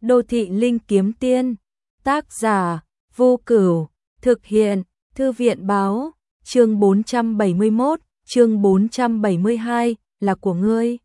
Đô thị linh kiếm tiên, tác giả Vô Cửu, thực hiện Thư viện báo, chương 471, chương 472 là của ngươi.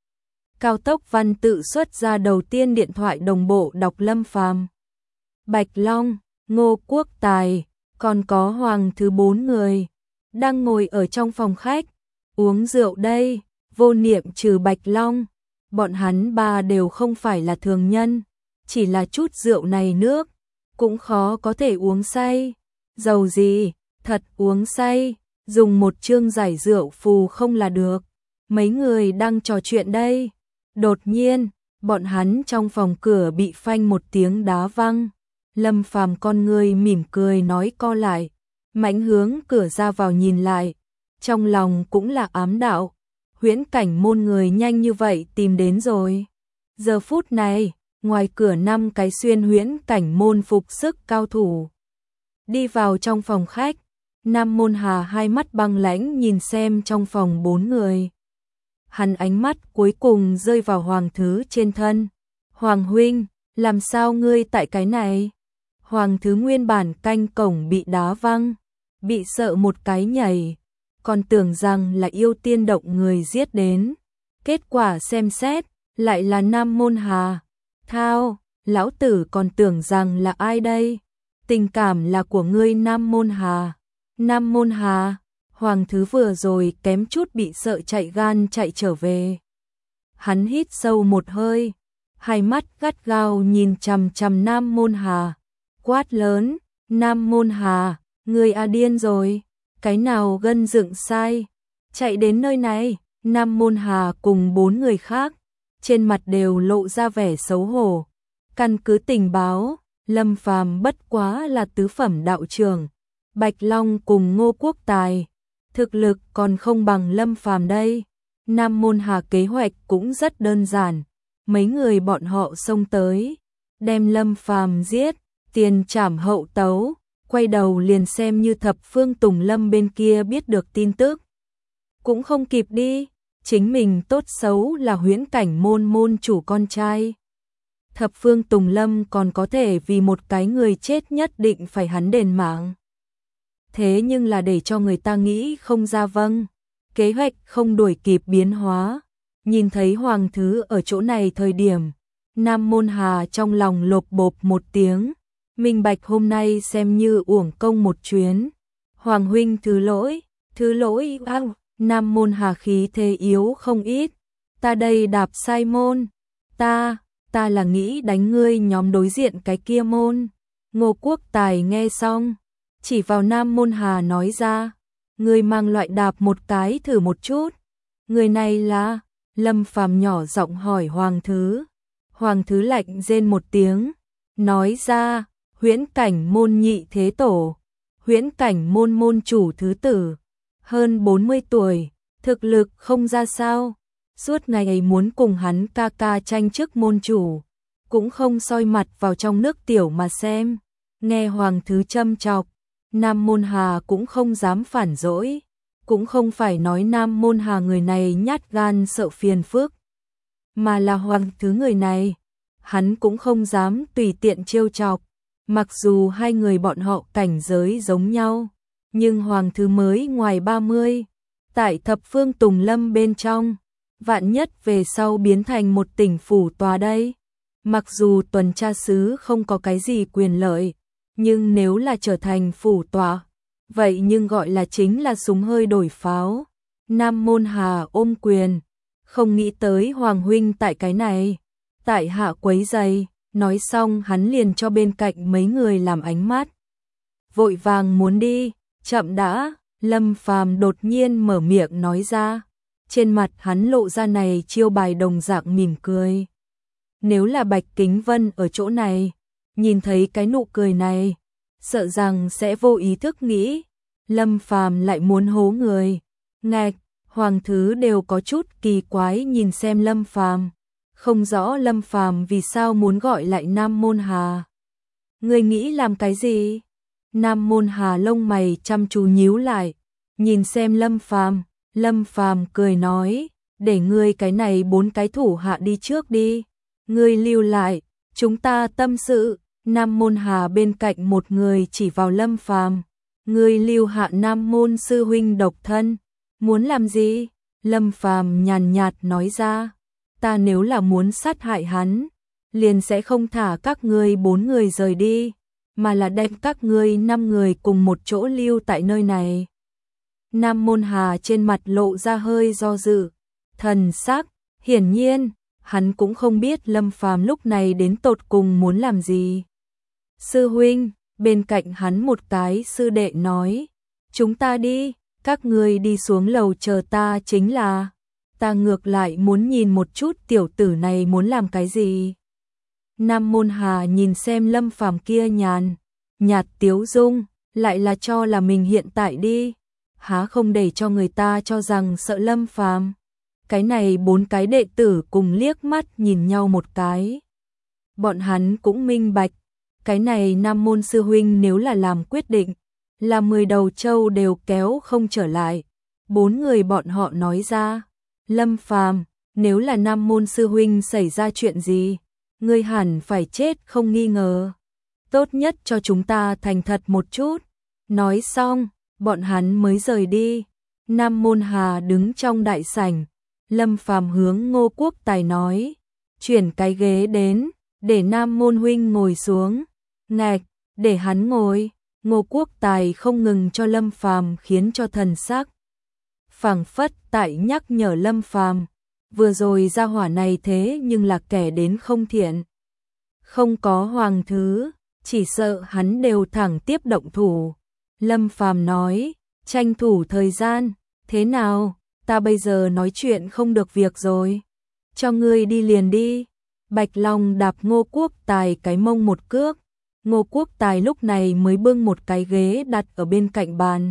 Cao tốc văn tự xuất ra đầu tiên điện thoại đồng bộ đọc Lâm Phàm. Bạch Long, Ngô Quốc Tài, còn có Hoàng Thứ 4 người đang ngồi ở trong phòng khách uống rượu đây. Vô Niệm trừ Bạch Long, bọn hắn ba đều không phải là thường nhân, chỉ là chút rượu này nước cũng khó có thể uống say. Dầu gì, thật uống say, dùng một chương giải rượu phù không là được. Mấy người đang trò chuyện đây. Đột nhiên, bọn hắn trong phòng cửa bị phanh một tiếng đá văng. Lâm Phàm con người mỉm cười nói co lại, mãnh hướng cửa ra vào nhìn lại. Trong lòng cũng là ám đạo, Huyễn Cảnh môn người nhanh như vậy tìm đến rồi. Giờ phút này, ngoài cửa 5 cái xuyên Huyễn Cảnh môn phục sức cao thủ đi vào trong phòng khách. Nam Môn Hà hai mắt băng lãnh nhìn xem trong phòng 4 người. Hắn ánh mắt cuối cùng rơi vào Hoàng Thứ trên thân. Hoàng huynh, làm sao ngươi tại cái này? Hoàng Thứ nguyên bản canh cổng bị đá văng, bị sợ một cái nhảy, còn tưởng rằng là yêu tiên động người giết đến. Kết quả xem xét, lại là Nam Môn Hà. Thao, lão tử còn tưởng rằng là ai đây? Tình cảm là của ngươi Nam Môn Hà. Nam Môn Hà, Hoàng Thứ vừa rồi kém chút bị sợ chạy gan chạy trở về. Hắn hít sâu một hơi, hai mắt gắt gao nhìn chằm chằm Nam Môn Hà, quát lớn, Nam Môn Hà, ngươi điên rồi, cái nào gân dựng sai, chạy đến nơi này. Nam Môn Hà cùng 4 người khác, trên mặt đều lộ ra vẻ xấu hổ. Căn cứ tình báo, Lâm Phàm bất quá là tứ phẩm đạo trưởng, Bạch Long cùng Ngô Quốc Tài, thực lực còn không bằng Lâm Phàm đây. Nam Môn Hà kế hoạch cũng rất đơn giản, mấy người bọn họ xông tới, đem Lâm Phàm giết, tiền trảm hậu tấu, quay đầu liền xem như Thập Phương Tùng Lâm bên kia biết được tin tức. Cũng không kịp đi, chính mình tốt xấu là Huyễn Cảnh môn môn chủ con trai. Thập Phương Tùng Lâm còn có thể vì một cái người chết nhất định phải hắn đền mạng. Thế nhưng là để cho người ta nghĩ không ra vâng, kế hoạch không đuổi kịp biến hóa. Nhìn thấy Hoàng Thứ ở chỗ này thời điểm, Nam Môn Hà trong lòng lộp bộp một tiếng, minh bạch hôm nay xem như uổng công một chuyến. Hoàng huynh thứ lỗi, Nam Môn Hà khí thế yếu không ít, ta đây đạp sai môn, ta là nghĩ đánh ngươi nhóm đối diện cái kia môn. Ngô Quốc Tài nghe xong, chỉ vào Nam Môn Hà nói ra, ngươi mang loại đạp một cái thử một chút. Người này là? Lâm Phàm nhỏ giọng hỏi Hoàng Thứ. Hoàng Thứ lạnh rên một tiếng, nói ra, Huyễn Cảnh môn nhị thế tổ, Huyễn Cảnh môn môn chủ thứ tử, hơn 40 tuổi, thực lực không ra sao, suốt ngày ấy muốn cùng hắn ca ca tranh chức môn chủ, cũng không soi mặt vào trong nước tiểu mà xem. Nghe Hoàng Thứ châm chọc, Nam Môn Hà cũng không dám phản dỗi, cũng không phải nói Nam Môn Hà người này nhát gan sợ phiền phức, mà là Hoàng Thứ người này, hắn cũng không dám tùy tiện trêu chọc. Mặc dù hai người bọn họ cảnh giới giống nhau, nhưng Hoàng Thứ mới ngoài 30, tại Thập Phương Tùng Lâm bên trong, vạn nhất về sau biến thành một tỉnh phủ tòa đây. Mặc dù tuần tra sứ không có cái gì quyền lợi, nhưng nếu là trở thành phủ tòa, vậy nhưng gọi là chính là súng hơi đổi pháo. Nam Môn Hà ôm quyền, không nghĩ tới Hoàng huynh tại cái này, tại hạ quấy giày. Nói xong hắn liền cho bên cạnh mấy người làm ánh mắt, vội vàng muốn đi. Chậm đã, Lâm Phàm đột nhiên mở miệng nói ra, trên mặt hắn lộ ra này chiêu bài đồng dạng mỉm cười. Nếu là Bạch Kính Vân ở chỗ này, nhìn thấy cái nụ cười này, sợ rằng sẽ vô ý thức nghĩ, Lâm Phàm lại muốn hố người. Ngạch, Hoàng Thứ đều có chút kỳ quái nhìn xem Lâm Phàm, không rõ Lâm Phàm vì sao muốn gọi lại Nam Môn Hà. Ngươi nghĩ làm cái gì? Nam Môn Hà lông mày chăm chú nhíu lại, nhìn xem Lâm Phàm. Lâm Phàm cười nói, để ngươi cái này 4 cái thủ hạ đi trước đi, ngươi lưu lại, chúng ta tâm sự. Nam Môn Hà bên cạnh một người chỉ vào Lâm Phàm, ngươi lưu hạ Nam Môn sư huynh độc thân, muốn làm gì? Lâm Phàm nhàn nhạt nói ra, ta nếu là muốn sát hại hắn, liền sẽ không thả các ngươi 4 người rời đi, mà là đem các ngươi 5 người cùng một chỗ lưu tại nơi này. Nam Môn Hà trên mặt lộ ra hơi do dự, thần sắc, hiển nhiên, hắn cũng không biết Lâm Phàm lúc này đến tột cùng muốn làm gì. Sư huynh, bên cạnh hắn một cái sư đệ nói, chúng ta đi, các ngươi đi xuống lầu chờ ta chính là, ta ngược lại muốn nhìn một chút tiểu tử này muốn làm cái gì. Nam Môn Hà nhìn xem Lâm Phàm kia nhạt tiếu dung, lại là cho là mình hiện tại đi, há không để cho người ta cho rằng sợ Lâm Phàm. Cái này 4 cái đệ tử cùng liếc mắt nhìn nhau một cái. Bọn hắn cũng minh bạch, cái này Nam Môn sư huynh nếu là làm quyết định, là 10 đầu trâu đều kéo không trở lại. 4 người bọn họ nói ra, Lâm Phàm, nếu là Nam Môn sư huynh xảy ra chuyện gì, ngươi hẳn phải chết không nghi ngờ. Tốt nhất cho chúng ta thành thật một chút. Nói xong, bọn hắn mới rời đi. Nam Môn Hà đứng trong đại sảnh, Lâm Phàm hướng Ngô Quốc Tài nói, chuyển cái ghế đến, để Nam Môn huynh ngồi xuống. Ngạch, để hắn ngồi. Ngô Quốc Tài không ngừng cho Lâm Phàm khiến cho thần sắc phảng phất tại nhắc nhở Lâm Phàm, vừa rồi gia hỏa này thế nhưng là kẻ đến không thiện. Không có hoàng thứ, chỉ sợ hắn đều thẳng tiếp động thủ. Lâm Phàm nói, tranh thủ thời gian, thế nào, ta bây giờ nói chuyện không được việc rồi. Cho ngươi đi liền đi. Bạch Long đạp Ngô Quốc Tài cái mông một cước. Ngô Quốc Tài lúc này mới bưng một cái ghế đặt ở bên cạnh bàn.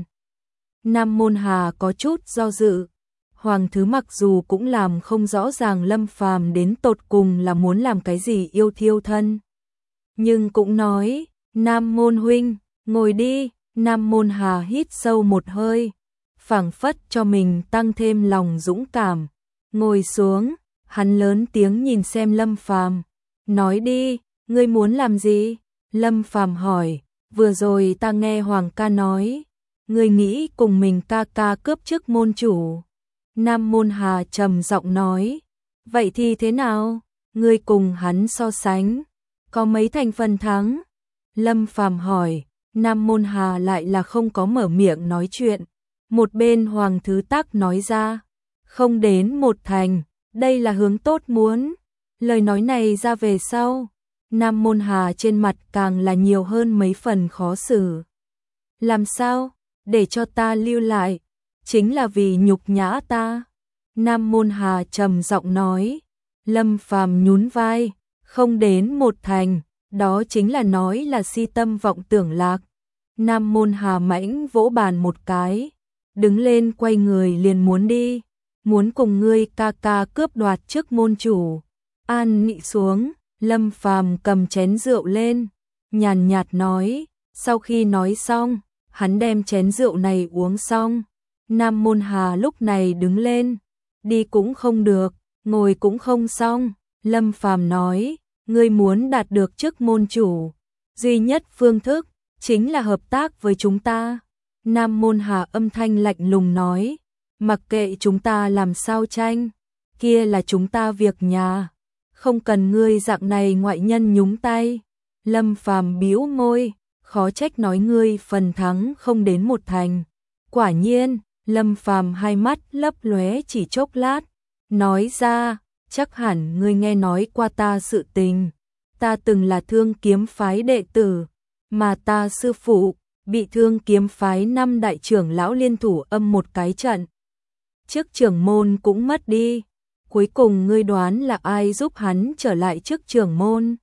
Nam Môn Hà có chút do dự. Hoàng thứ mặc dù cũng làm không rõ ràng Lâm Phàm đến tột cùng là muốn làm cái gì yêu thiêu thân, nhưng cũng nói, Nam Môn huynh, ngồi đi. Nam Môn Hà hít sâu một hơi, phảng phất cho mình tăng thêm lòng dũng cảm. Ngồi xuống, hắn lớn tiếng nhìn xem Lâm Phàm, nói đi, ngươi muốn làm gì? Lâm Phàm hỏi, vừa rồi ta nghe Hoàng ca nói, ngươi nghĩ cùng mình ca ca cướp chức môn chủ. Nam Môn Hà trầm giọng nói, vậy thì thế nào? Ngươi cùng hắn so sánh, có mấy thành phần thắng? Lâm Phàm hỏi, Nam Môn Hà lại là không có mở miệng nói chuyện. Một bên Hoàng Thứ Tắc nói ra, không đến 1 thành, đây là hướng tốt muốn. Lời nói này ra về sau, Nam Môn Hà trên mặt càng là nhiều hơn mấy phần khó xử. Làm sao? Để cho ta lưu lại, chính là vì nhục nhã ta. Nam Môn Hà trầm giọng nói. Lâm Phàm nhún vai, không đến 1 thành, đó chính là nói là si tâm vọng tưởng lạc. Nam Môn Hà mãnh vỗ bàn một cái, đứng lên quay người liền muốn đi, muốn cùng ngươi ca ca cướp đoạt chức môn chủ. An nị xuống, Lâm Phàm cầm chén rượu lên, nhàn nhạt nói, sau khi nói xong, hắn đem chén rượu này uống xong. Nam Môn Hà lúc này đứng lên, đi cũng không được, ngồi cũng không xong. Lâm Phàm nói, ngươi muốn đạt được chức môn chủ, duy nhất phương thức chính là hợp tác với chúng ta. Nam Môn Hà âm thanh lạnh lùng nói, mặc kệ chúng ta làm sao tranh, kia là chúng ta việc nhà, không cần ngươi dạng này ngoại nhân nhúng tay. Lâm Phàm bĩu môi, khó trách nói ngươi phần thắng không đến 1 thành. Quả nhiên, Lâm Phàm hai mắt lấp lóe chỉ chốc lát, nói ra, chắc hẳn ngươi nghe nói qua ta sự tình. Ta từng là Thương Kiếm phái đệ tử, mà ta sư phụ bị Thương Kiếm phái 5 đại trưởng lão liên thủ âm một cái trận. Chức trưởng môn cũng mất đi. Cuối cùng ngươi đoán là ai giúp hắn trở lại chức trưởng môn?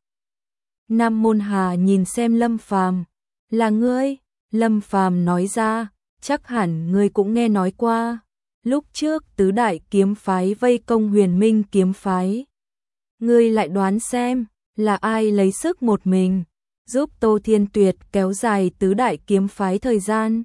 Nam Môn Hà nhìn xem Lâm Phàm, là ngươi. Lâm Phàm nói ra, chắc hẳn ngươi cũng nghe nói qua. Lúc trước tứ đại kiếm phái vây công Huyền Minh kiếm phái. Ngươi lại đoán xem, là ai lấy sức một mình, giúp Tô Thiên Tuyệt kéo dài tứ đại kiếm phái thời gian?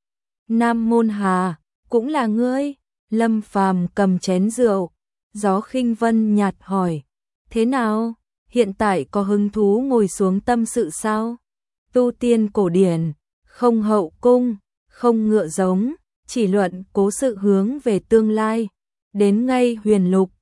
Nam Môn Hà, cũng là ngươi. Lâm Phàm cầm chén rượu, Gió Khinh Vân nhạt hỏi, thế nào? hiện tại có hứng thú ngồi xuống tâm sự sao? Tu tiên cổ điển, không hậu cung, không ngựa giống, chỉ luận cố sự hướng về tương lai. Đến ngay huyền lục,